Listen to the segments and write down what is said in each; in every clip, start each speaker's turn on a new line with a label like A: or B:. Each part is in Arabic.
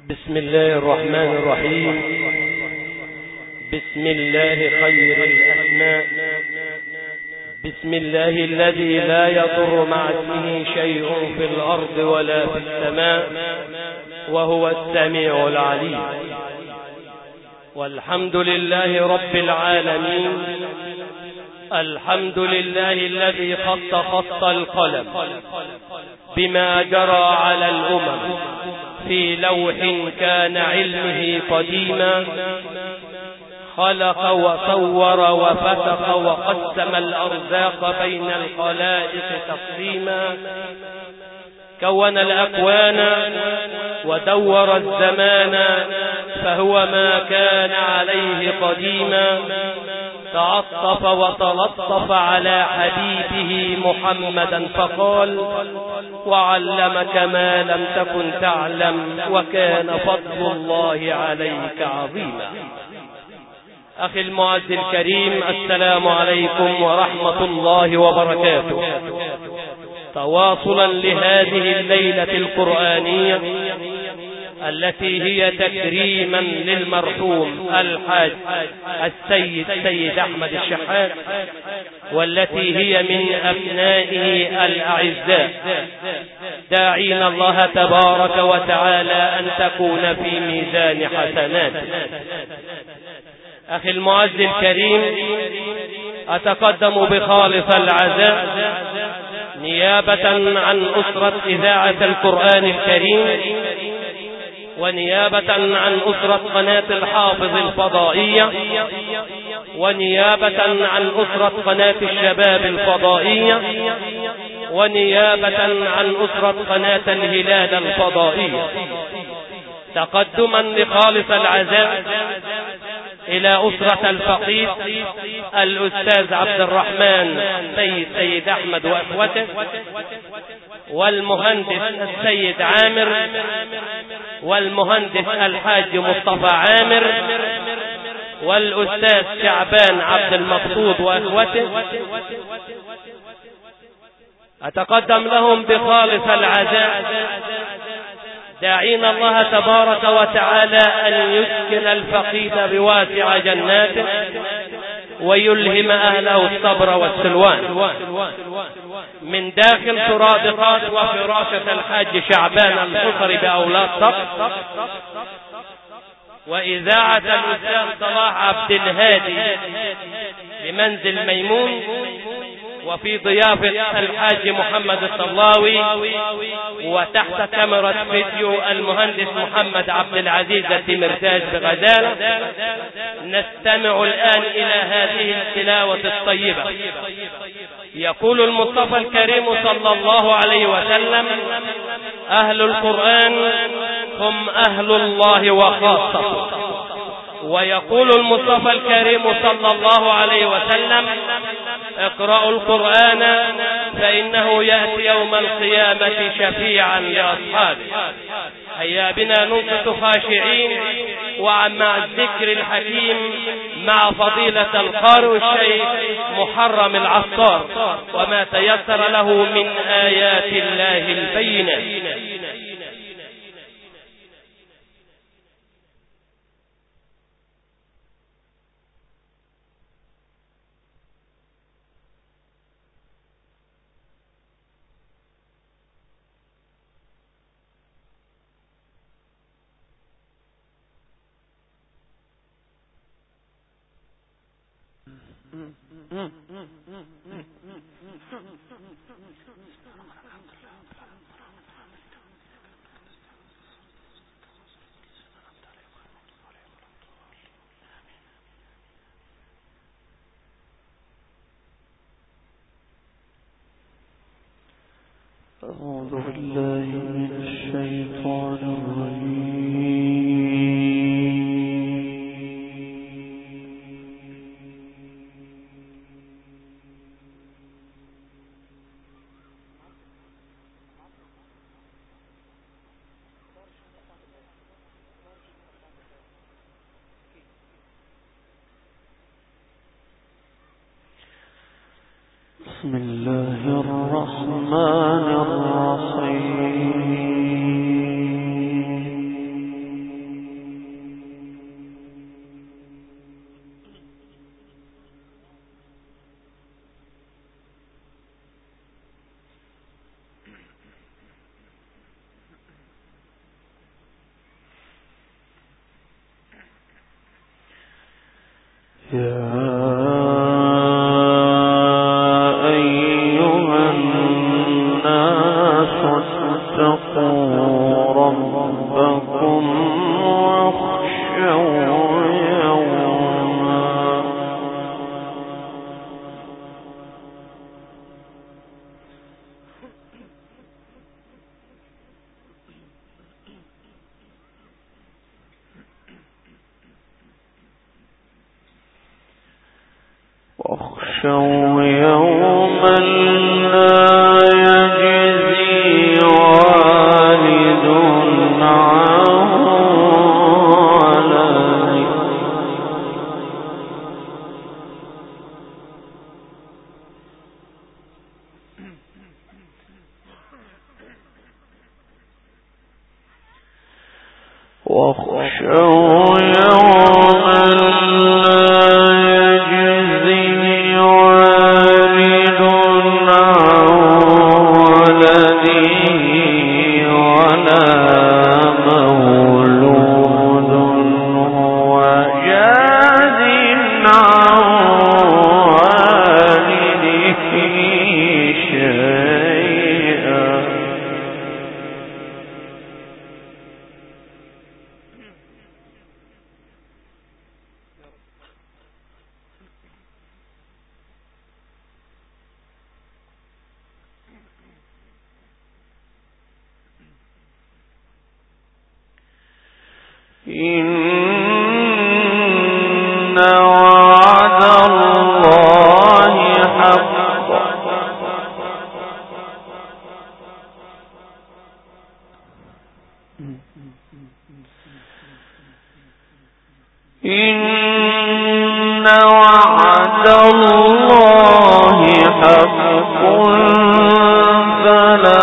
A: بسم الله الرحمن الرحيم. بسم الله خير الأسماء. بسم الله الذي لا يضر مع اسمه شيء في الأرض ولا في السماء وهو السميع العليم. والحمد لله رب العالمين. الحمد لله الذي خط القلم بما جرى على الأمم في لوح كان علمه قديما، خلق وصور وفتق وقسم الأرزاق بين الخلائق تقسيما، كون الأكوان ودور الزمان فهو ما كان عليه قديما، تعطف وتلطف على حبيبه محمدا فقال: وعلمك ما لم تكن تعلم وكان فضل الله عليك عظيما. أخي المعز الكريم، السلام عليكم ورحمة الله وبركاته. تواصلا لهذه الليلة القرآنية التي هي تكريما للمرحوم الحاج السيد أحمد الشحات، والتي هي من أبنائه الأعزاء، داعين الله تبارك وتعالى أن تكون في ميزان حسناته. أخي المعز الكريم، أتقدم بخالص العزاء نيابة عن أسرة إذاعة القرآن الكريم، ونيابة عن أسرة قناة الحافظ الفضائية، ونيابة عن أسرة قناة الشباب الفضائية، ونيابة عن أسرة قناة الهلال الفضائية، تقدما لخالص العزاء إلى أسرة الفقيد الأستاذ عبد الرحمن سيد أحمد وأخوته، والمهندس السيد عامر، والمهندس الحاج مصطفى عامر، والأستاذ شعبان عبد المقصود وأخوته. أتقدم لهم بخالص العزاء، داعين الله تبارك وتعالى أن يسكن الفقيد بواسع جناته ويلهم أهله الصبر والسلوان. من داخل سرادقات وفراشة الحاج شعبان الحصري بأولاد صقر، وإذاعة الأستاذ صلاح عبد الهادي بمنزل ميمون، وفي ضيافة الحاج محمد الطلاوي، وتحت كاميرا فيديو المهندس محمد عبد العزيز التمرتاج بغزالة. نستمع الآن إلى هذه التلاوة الطيبة. يقول المصطفى الكريم صلى الله عليه وسلم: أهل القرآن هم أهل الله وخاصته. ويقول المصطفى الكريم صلى الله عليه وسلم: اقرأوا القرآن فإنه يأتي يوم القيامة شفيعا لأصحابه. هيا بنا ننصت خاشعين ومع الذكر الحكيم مع فضيلة القارئ الشيخ محرم العطار وما تيسر له من آيات الله البينات.
B: أعوذ بالله من الشيطان الرجيم. بسم الله الرحمن الرحيم. واخشوا يوما لا يجزي والد عن ولده واخشوا يوما إن وعد الله حق إن وعد الله حق فلا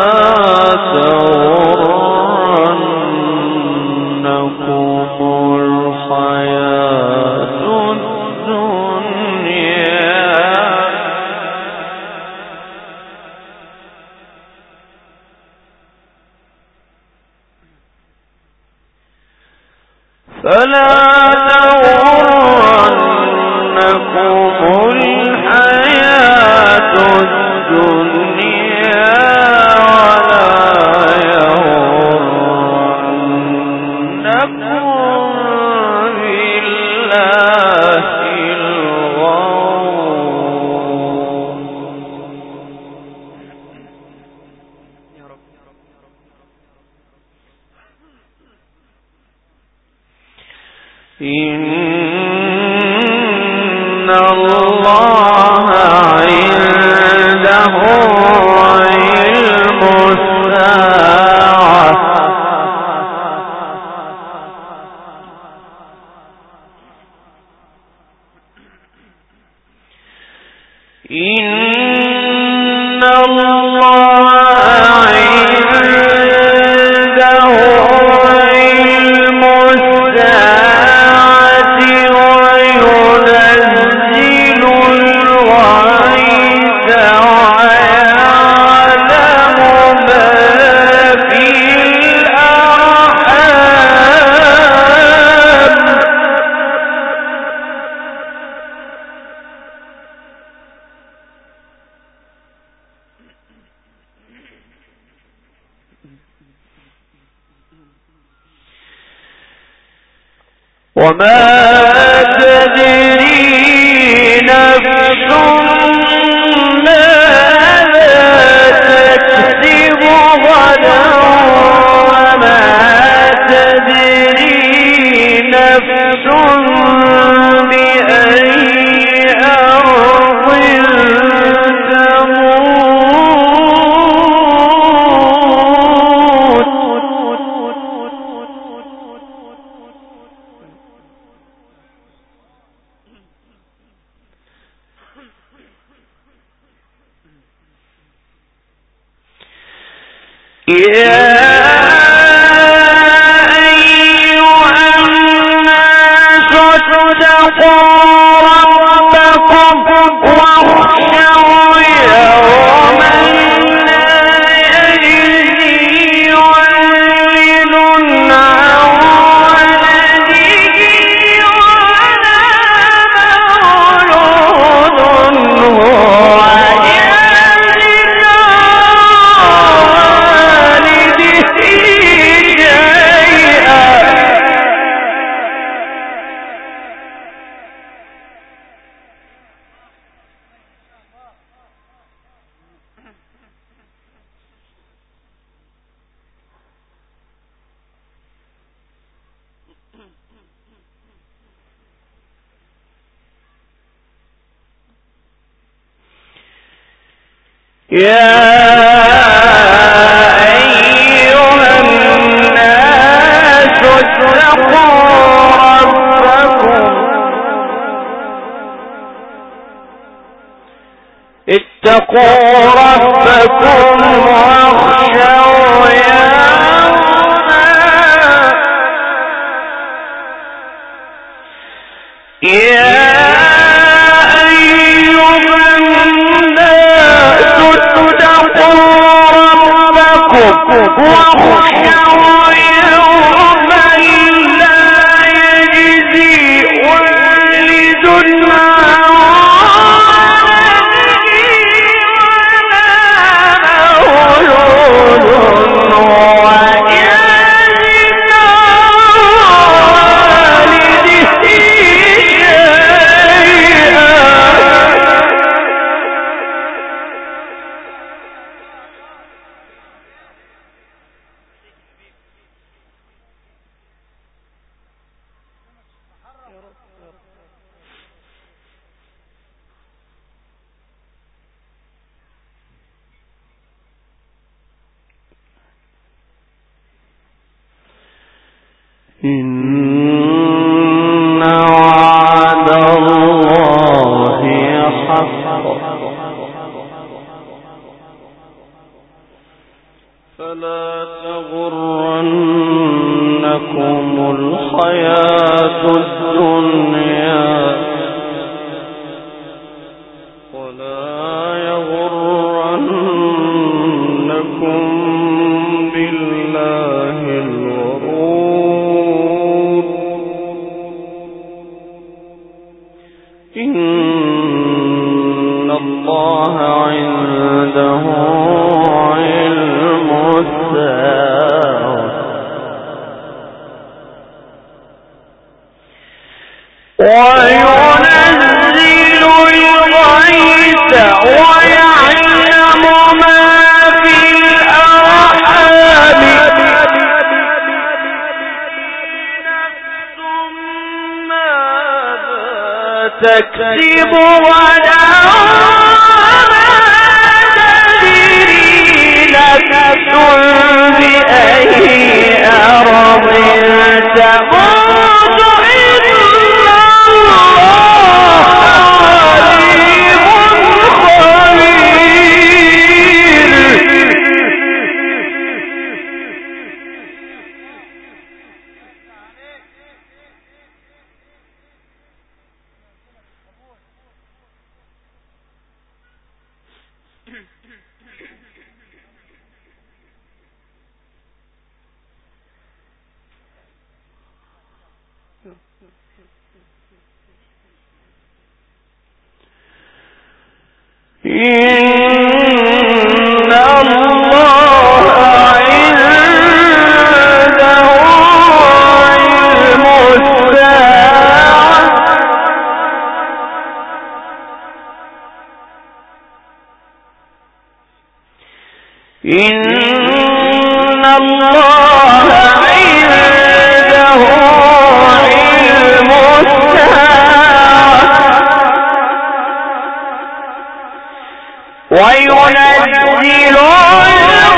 B: إن الله عنده علم الساعة إن الله عنده علم الساعة وينزل الغيث ويعلم ما في الأرحام وما تدري نفس ماذا تكسب غدا وما تدري نفس بأي أرض يا أيها الناس اتقوا ربكم واخشوا يوما لا يجزي والد عن ولده ولا يا أيها الناس اتقوا ربكم واخشوا يا أيها الناس اتقوا ربكم واخشوا يوما لا يجزي والد عن إن وعد الله حق فلا تغرنكم الحياة الدنيا ولا يغرنكم بالله الغرور إن الله عنده علم الساعة وينزل الغيث ويعلم ما في الأرحام تكسب غدا تدري نفس بأي أرض تموت إن الله عليم خبير إن الله عنده علم الساعة إن الله عنده علم الساعة وينزل الغيث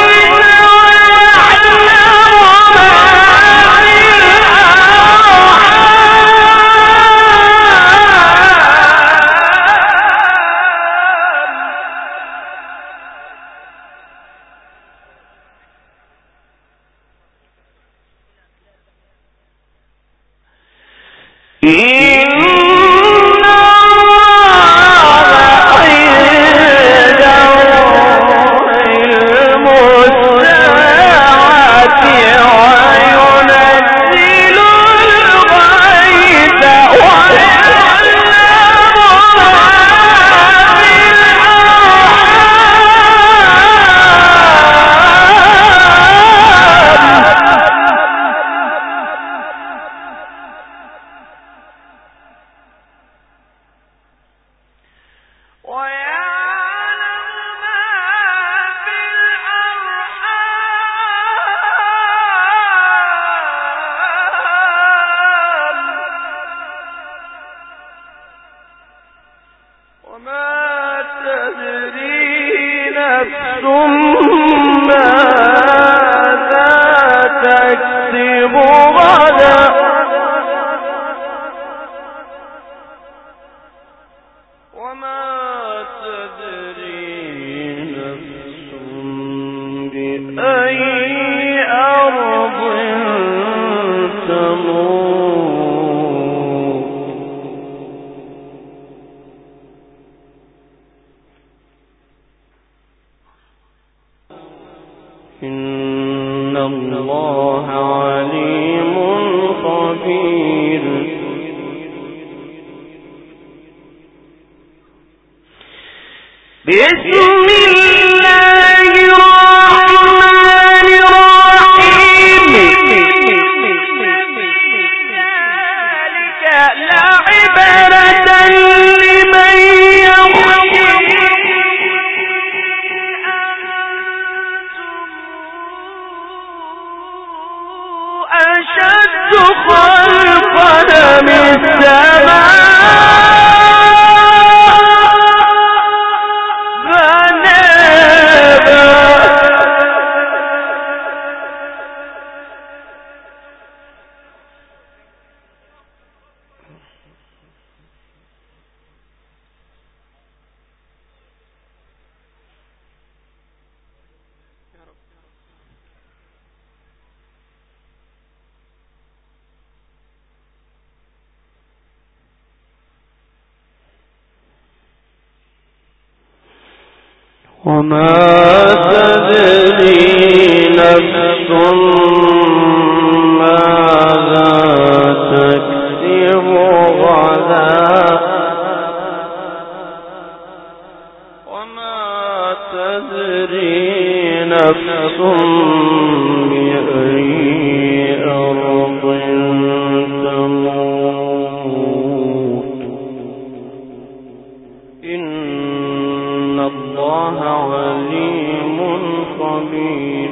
B: ويعلم ما في الأرحام تكسب غدا وما تدري نفس بأي أرض تموت إن الله عليم خبير بسم الله الرحمن الرحيم ذلك لعبرة لمن يخشى أشد خلقا من السماء وما تدري نفس ماذا تكسب غدا وما تدري نفس بأي أرض تموت إن الله عليم خبير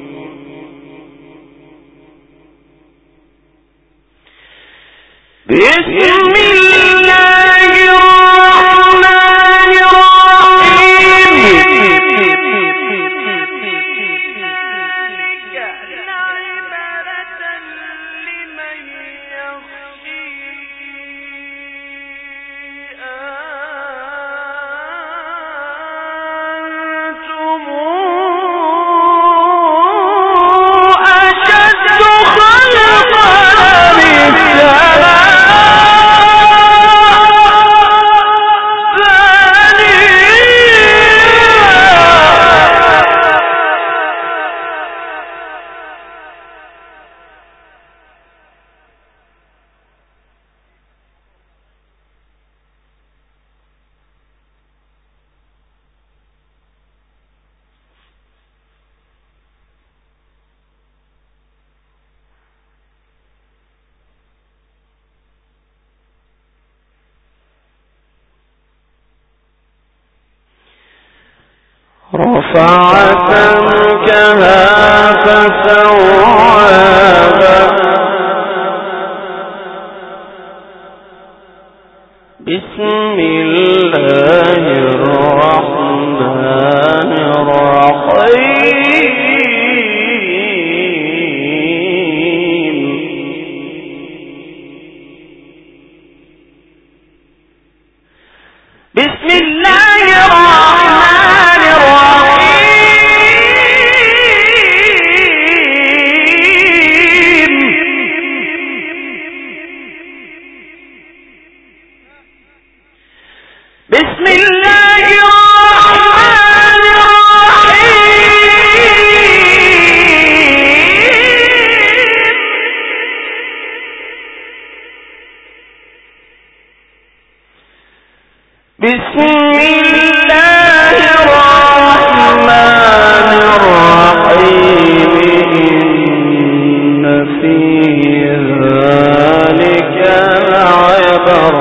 B: بسم الله الرحمن الرحيم لعبرة لمن يخشى رفع سمكها فسواها بسم الله الرحمن الرحيم بسم الله الرحمن الرحيم بسم الله الرحمن الرحيم بسم الله الرحمن الرحيم إن في ذلك لعبرة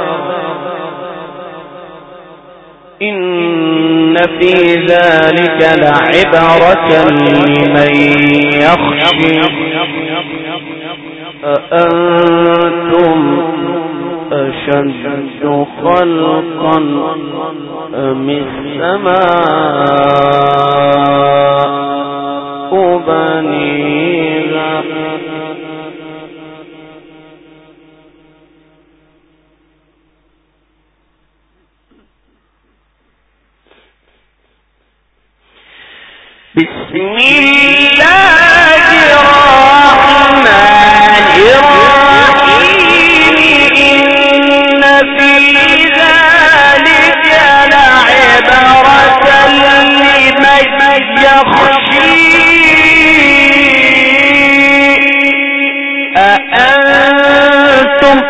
B: إن في ذلك لعبرة لمن يخشى أأنتم أشد خلقا أم السماء بنيها بسم الله الرحمن الرحيم إن في ذلك لعبرة لمن يخشى أأنتم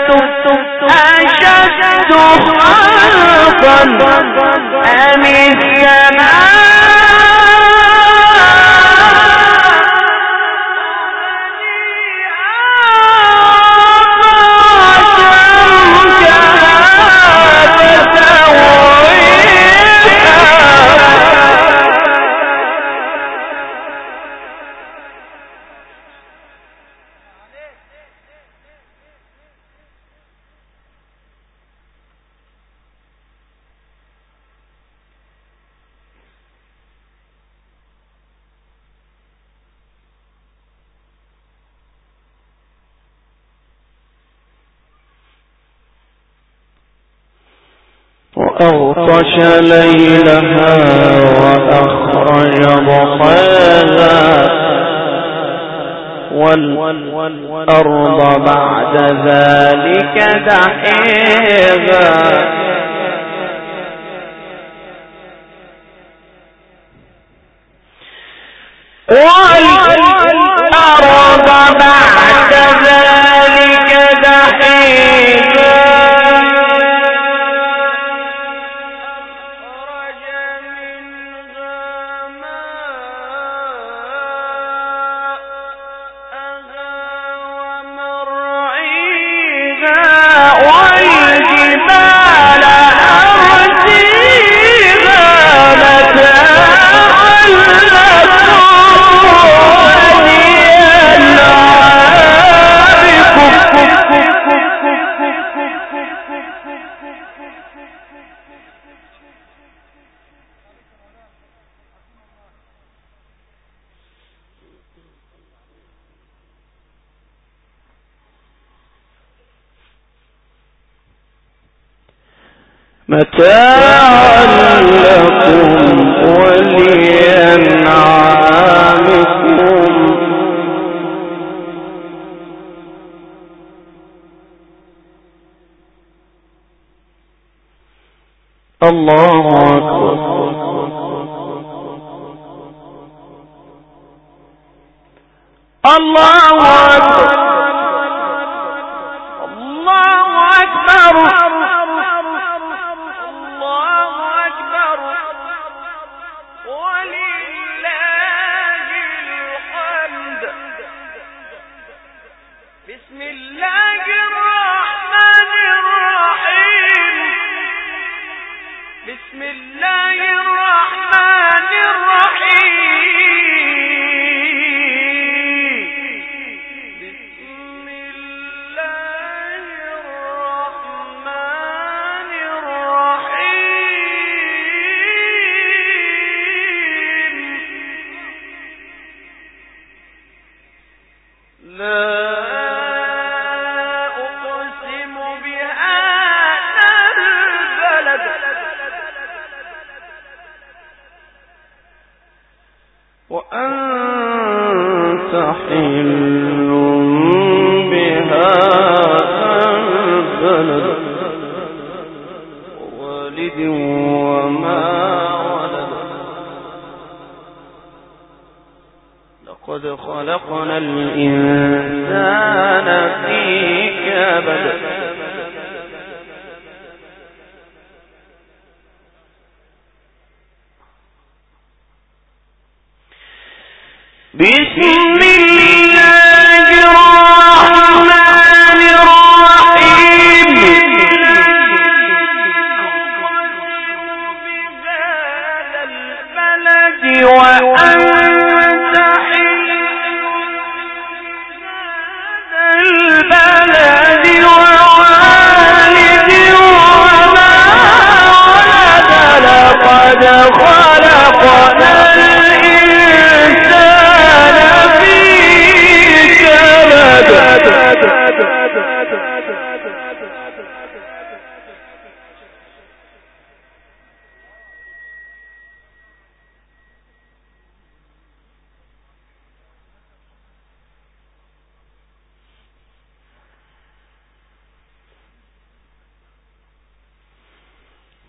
B: أشد خلقا أم السماء وأغطش ليلها وأخرج ضحاها والأرض بعد ذلك دحيها والأرض بعد ذلك دحيها متاعا لكم ولأنعامكم الله أكبر الله أكبر الله أكبر وأنت حل بهذا البلد والد وما ولد لقد خلقنا الإنسان في كبد بسم الله الرحمن الرحيم بهذا البلد وأنت حل بهذا البلد ووالد وما ولد لقد خلقنا الإنسان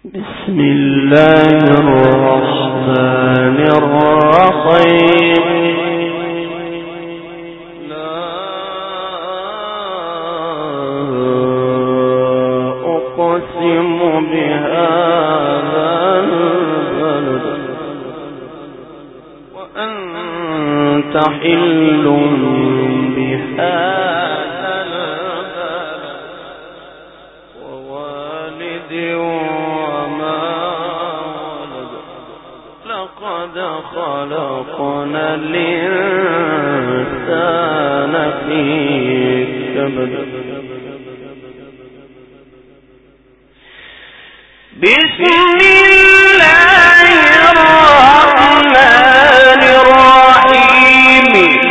B: بسم الله الرحمن الرحيم لا أقسم بهذا البلد وأنت حل بهذا البلد ووالد خلقنا الإنسان في كبد بسم الله الرحمن الرحيم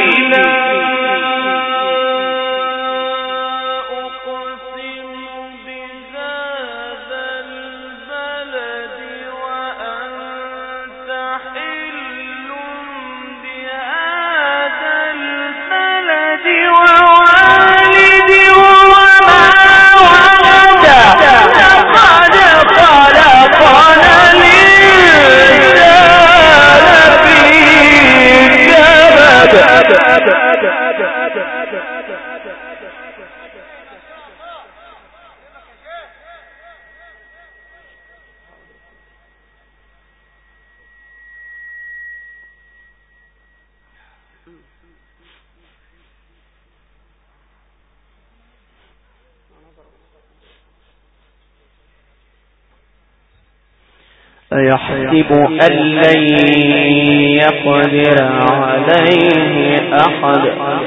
B: أيحسب أن لن يقدر عليه أحد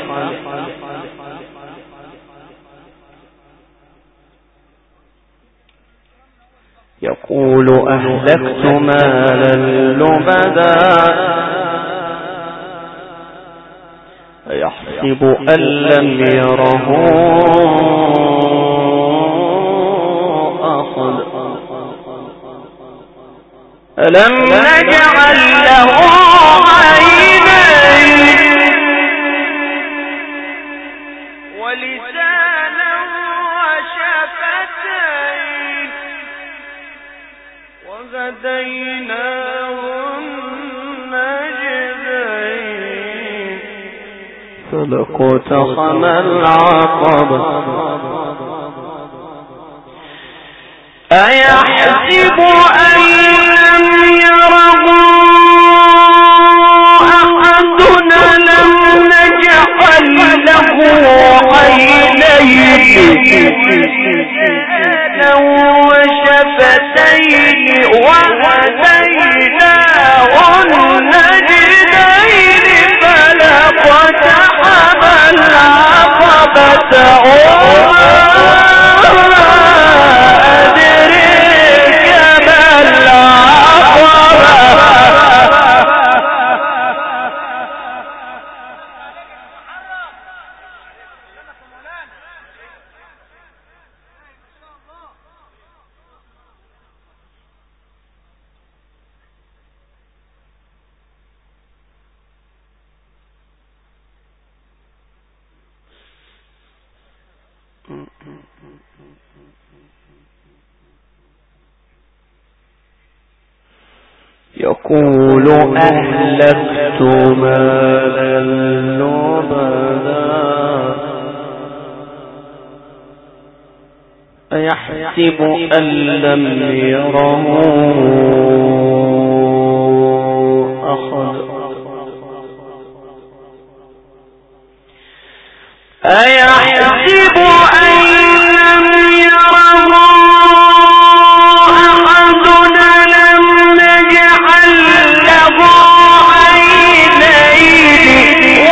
B: يقول أهلكت مالا لبدا أيحسب أن لم يره أحد ألم نجعل له عينين ولسانا وشفتين وهديناه النجدين فلاقتحم العقبة أيحسب أن لم يره أحد ألم نجعل له عينين وشفتين وهديناه النجدين فلاقتحم العقبة يقول أهلكت مالا لبدا أيحسب أن لم يره أحد أيحسب أن لم يره أحد ألم نجعل له عينين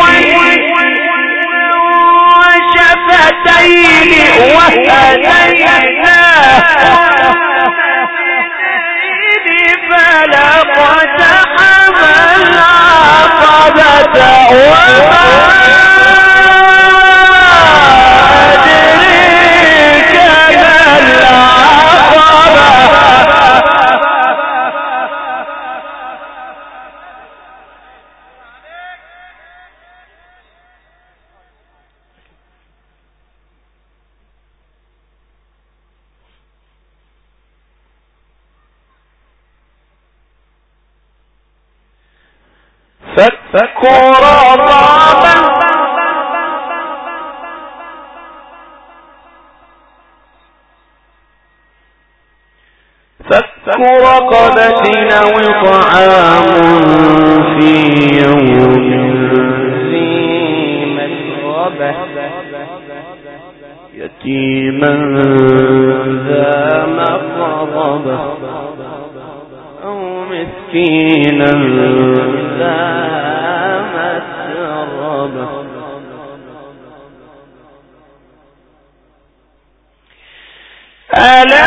B: وشفتين وهديناه فلاقتحم العقبة وما أدريك ما العقبة فك رقبة أو إطعام في يوم ذي مسغبة يتيما ذا مقربة أو مسكينا ذا مسربة ألا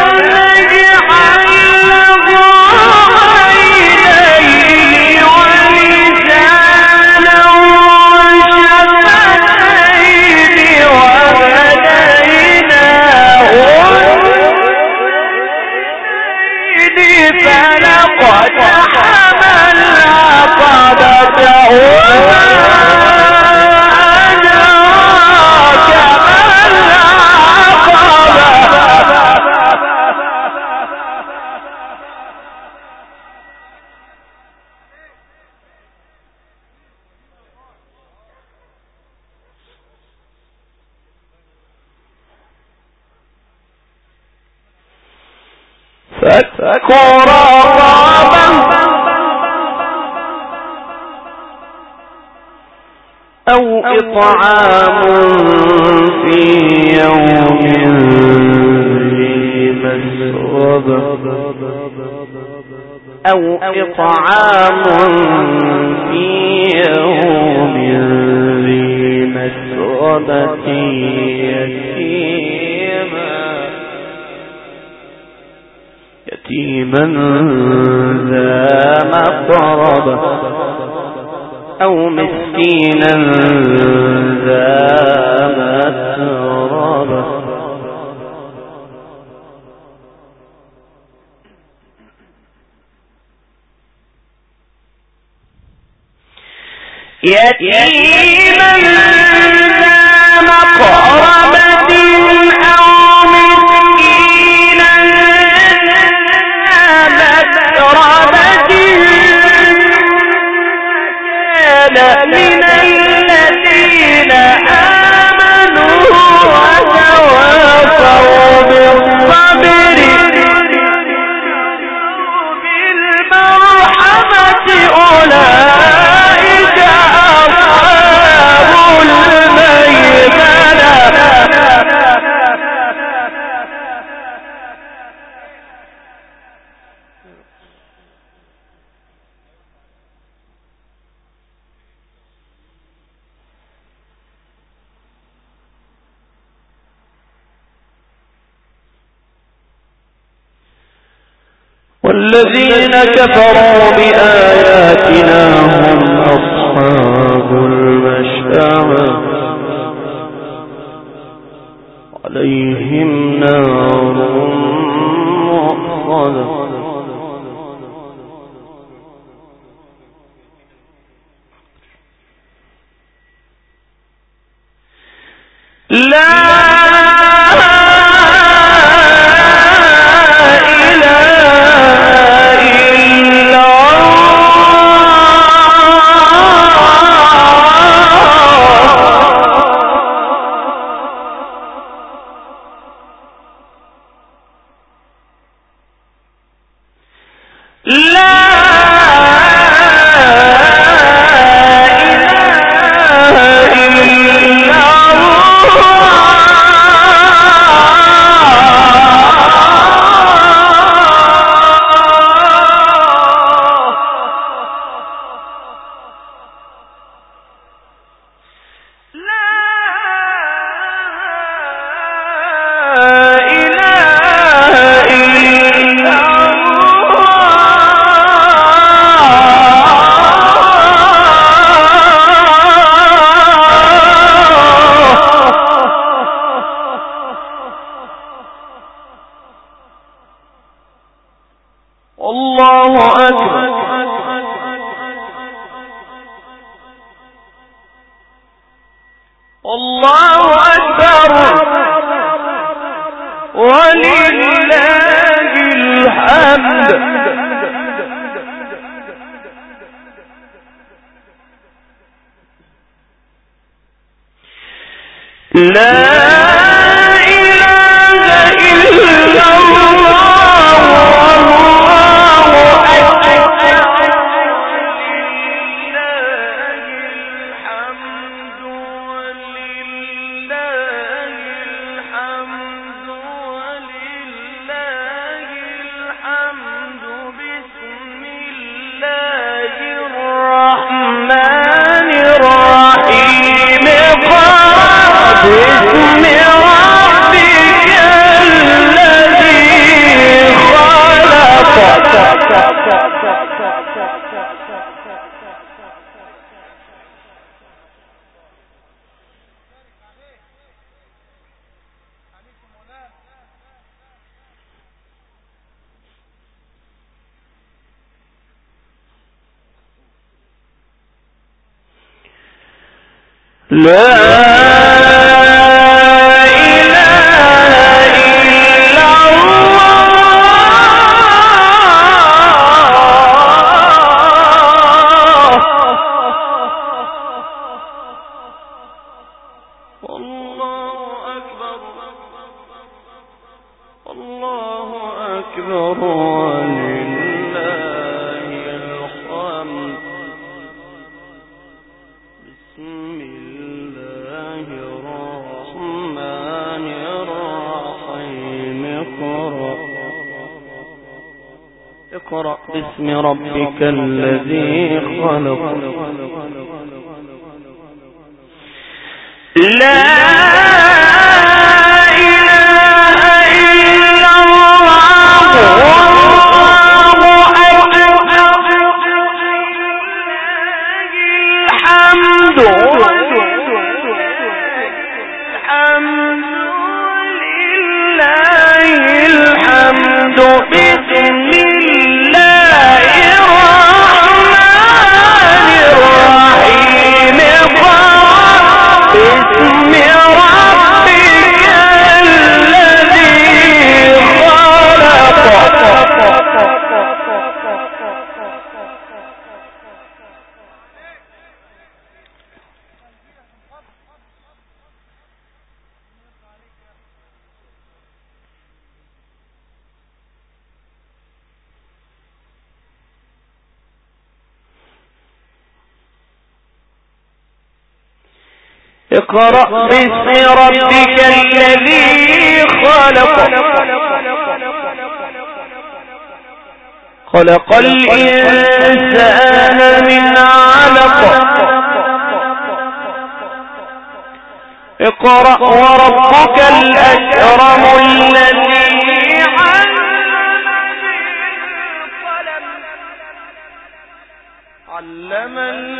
B: فك رقبة أو إطعام في يوم ذي مسغبة أو إطعام في يوم ذي مسغبة يتيما ذا مقربة أو مسكينا ذا مسربة يتيما ذا مقربة أو مسكينا من الذين آمنوا وتواصوا بالصبر بالمرحمة أولئك أصحاب الميمنة والذين كفروا بآياتنا هم أصحاب المشأمة عليهم نار مؤصدة اقرأ باسم ربك الذي خلق. لا اقرأ باسم ربك الذي خلق. خلق الإنسان من علق. اقرأ وربك الأكرم الذي علم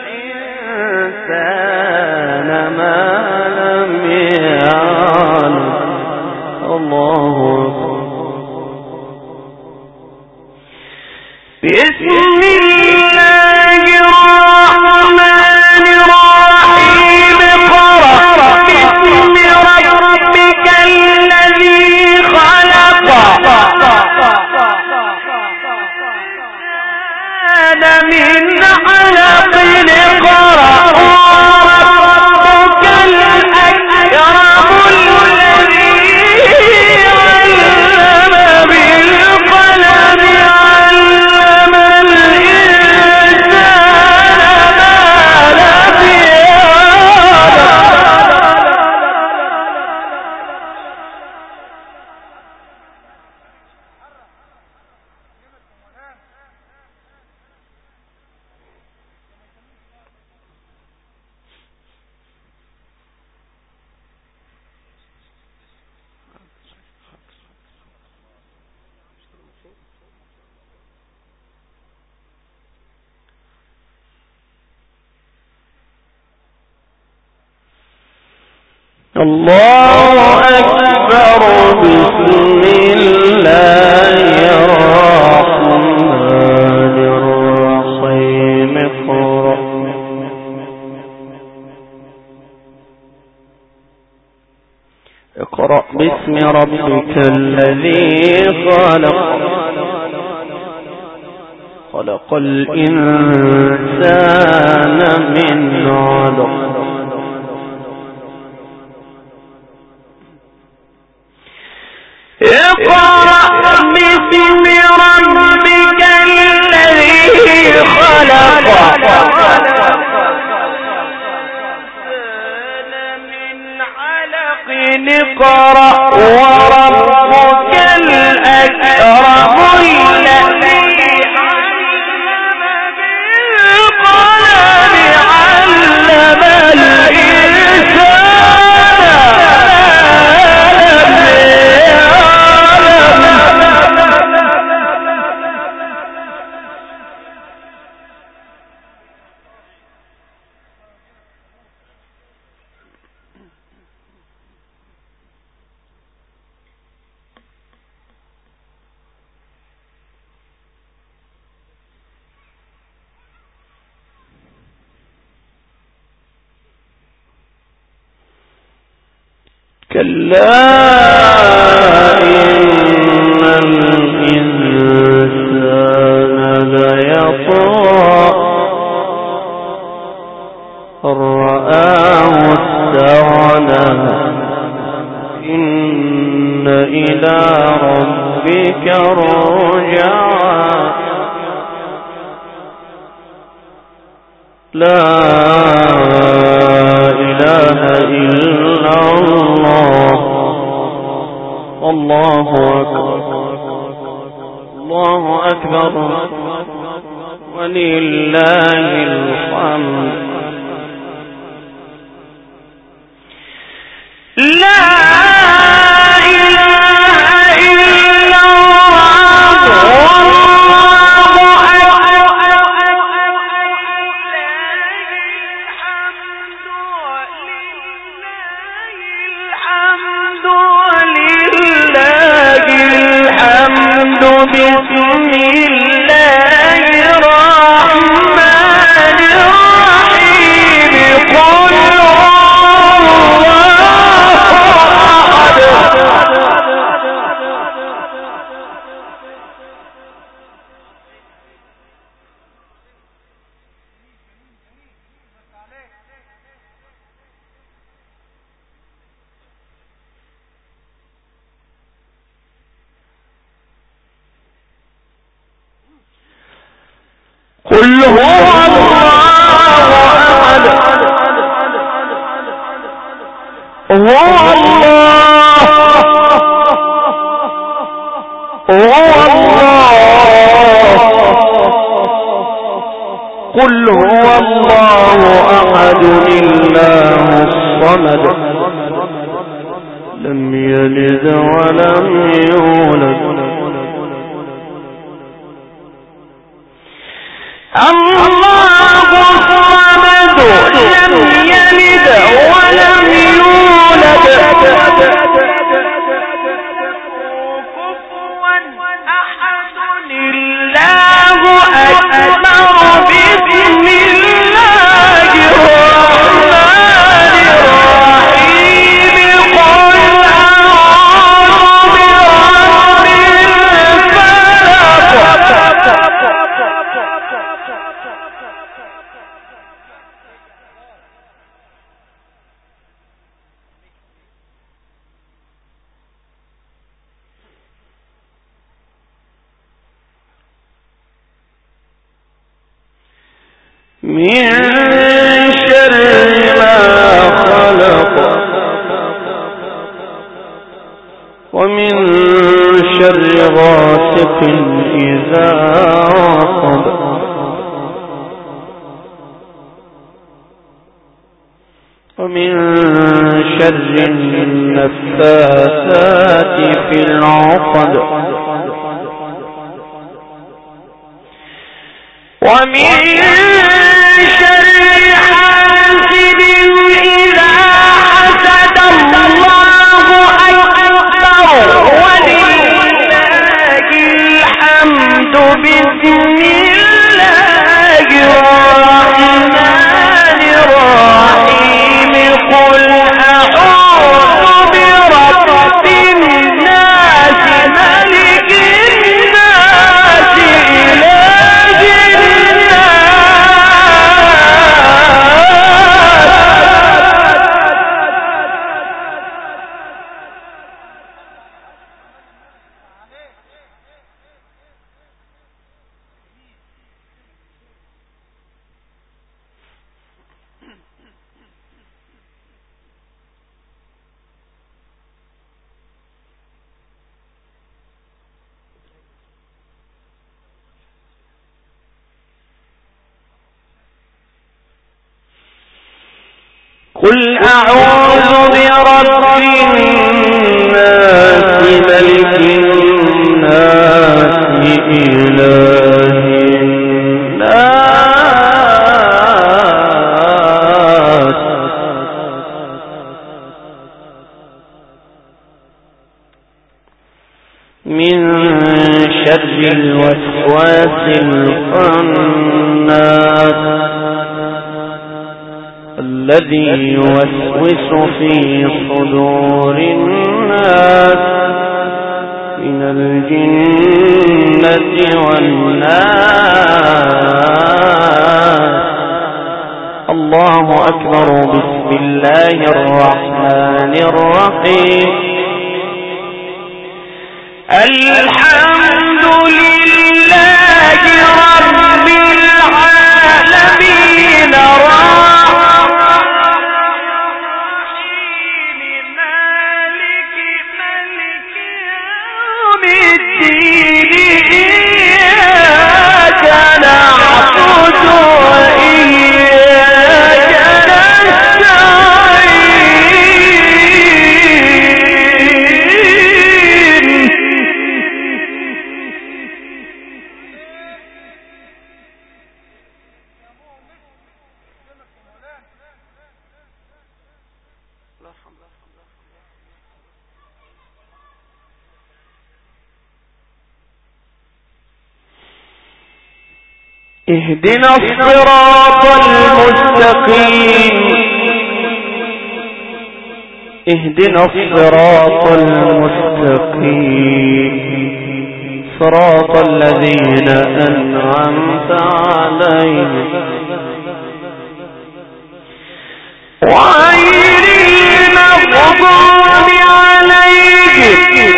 B: الإنسان ما لم يعلم. الله بسم الله الرحمن الرحيم. اقرأ باسم ربك الذي خلق. من علق. اقرأ وربك الأكرم الذي علم بالقلم. علم الإنسان ما لم الله أكبر. بسم الله الرحمن الرحيم. اقرأ باسم ربك الذي خلق. خلق الإنسان من علق. اقرأ وربك الأكرم الذي علم بالقلم علم الإنسان كلا إن الإنسان ليطغى أن رآه استغنى إن إلى ربك الرجعى لا إله إلا الله الله أكبر ولله الحمد لا قل هو الله أحد الله الصمد لم يلد ولم يولد الله الصمد لم يلد ولم يولد كفوا أحد الله أكبر بسم الله الرحمن الرحيم قل أعوذ برب الفلق من شر ما خلق ومن شر غاسق إذا وقب ومن شر النفاثات في العقد ومن شر حاسد إذا حسد الله أكبر ولله الحمد بسم الله الرحمن الرحيم قل أعوذ برب الناس ملك الناس إله الناس قل أعوذ برب الناس ملك الناس إله الناس من شر الوسواس الخناس الذي يوسوس في صدور الناس من الجنة والناس. الله أكبر. بسم الله الرحمن الرحيم. الحمد لله رب العالمين مالك يوم الدين إياك نعبد وإياك نستعين. اهدنا الصراط المستقيم. اهدنا الصراط المستقيم صراط الذين أنعمت عليهم غير المغضوب عليهم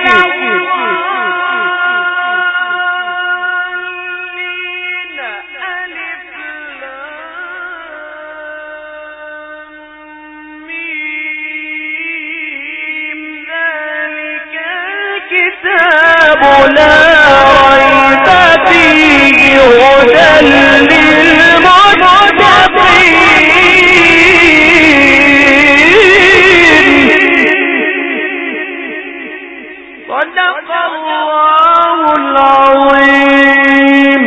B: لا ريب فيه هدى للمتقين. صدق الله العظيم.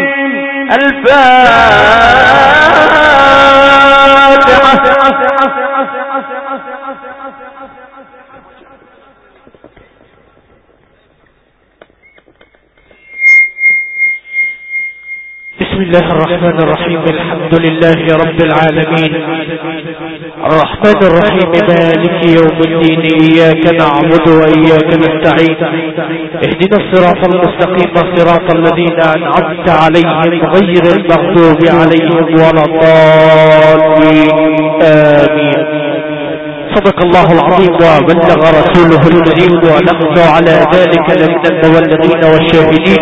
A: بسم الله الرحمن الرحيم. الحمد لله رب العالمين الرحمن الرحيم مالك يوم الدين إياك نعبد وإياك نستعين. اهدنا الصراط المستقيم صراط الذين أنعمت عليهم غير المغضوب عليهم ولا الضالين. آمين. صدق الله العظيم وبلغ رسوله الكريم ونحن على ذلك لمن المبلغين والشاهدين.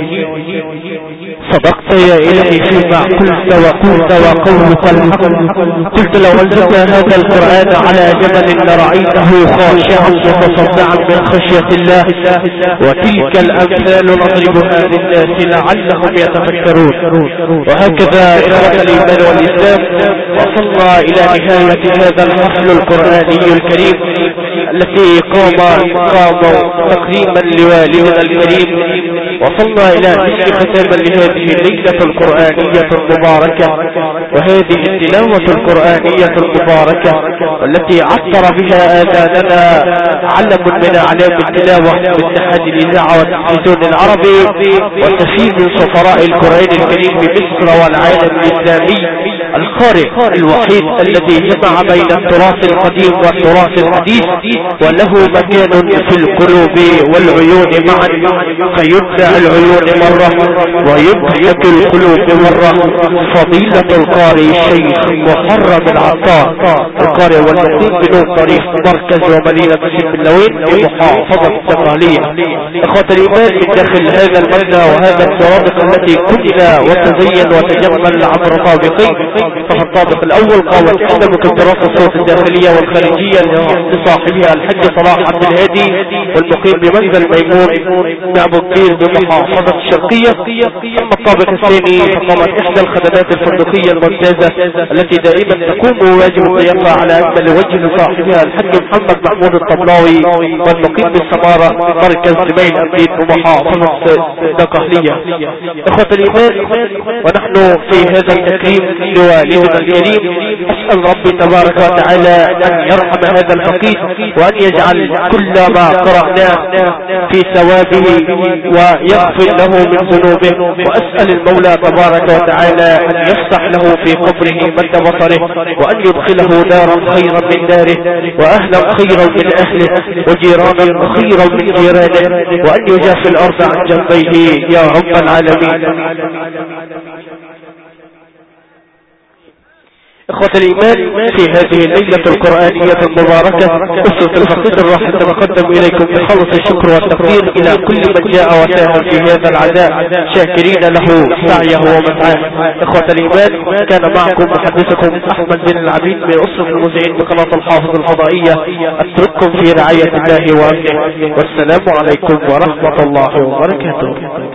A: صدقت يا إلهي فيما قلت وقلت وقولك الحق. قلت لو أنزلت هذا القرآن على جبل لرأيته خاشعا متصدعا من خشية الله. وتلك الأمثال نضربها للناس لعلهم يتفكرون. وهكذا إخوة الإيمان والإسلام وصلنا إلى نهاية هذا الفصل القرآني الكريم التي قام تقديما لوالدنا الكريم. وصلنا إلى ختاما لهذه الليلة القرآنية المباركة وهذه التلاوة القرآنية المباركة التي عطر بها آذاننا علم من أعلام التلاوة باتحاد الإذاعة والتلفزيون العربي وسفير من سفراء القرآن الكريم بمصر والعالم الإسلامي الخارق الوحيد الذي جمع بين التراث القديم والتراث الحديث وله مكان في القلوب والعيون معا فيبدع العيون مرة ويبهج القلوب مرة. فضيلة القارئ الشيخ محرم العطار القارئ والمقيم بدون طريق مركز ومدينة سيبلوين بمحافظة الدقهلية. اخوة الإيمان من داخل هذا المبنى وهذا السرادق التي كنا وتزين وتجمل عبر طابقين
C: ففي الطابق الأول قامت إحدى مكبرات الصوت الداخلية والخارجية لصاحبها الحج صلاح عبد الهادي والمقيم بمنزل ميمون بأبو كبير بمحافظة الشرقية. أما الطابق الثاني فقامت إحدى الخدمات الفندقية الممتازة التي دائما تكون بواجب الضيافة على أكمل وجه لصاحبها الحج محمد محمود الطبلاوي والمقيم بالسمارة مركز سمين أمين ومحافظة الدقهلية. إخوة الإيمان، ونحن في هذا التكريم لوالدنا الكريم أسأل ربي تبارك وتعالى أن يرحم هذا الفقيد وأن يجعل كل ما قرأناه في ثوابه ويغفر له من ذنوبه، وأسأل المولى تبارك وتعالى أن يفتح له في قبره مد بصره وأن يدخله دارا خيرا من داره وأهلا خيرا من أهله وجيرانا خيرا من جيرانه وأن يجافي الأرض عن جنبيه يا رب العالمين. إخوة الإيمان، في هذه الليلة القرآنية المباركة أسرة الفقيد الراحل تتقدم إليكم بخلص الشكر والتقدير إلى كل من جاء وساهم في هذا العزاء شاكرين له سعيه ومسعاه. إخوة الإيمان، كان معكم محدثكم أحمد بن العبيد من أسرة المذيعين بقناة الحافظ الفضائية. أترككم في رعاية الله وأمنه، والسلام عليكم ورحمة الله وبركاته.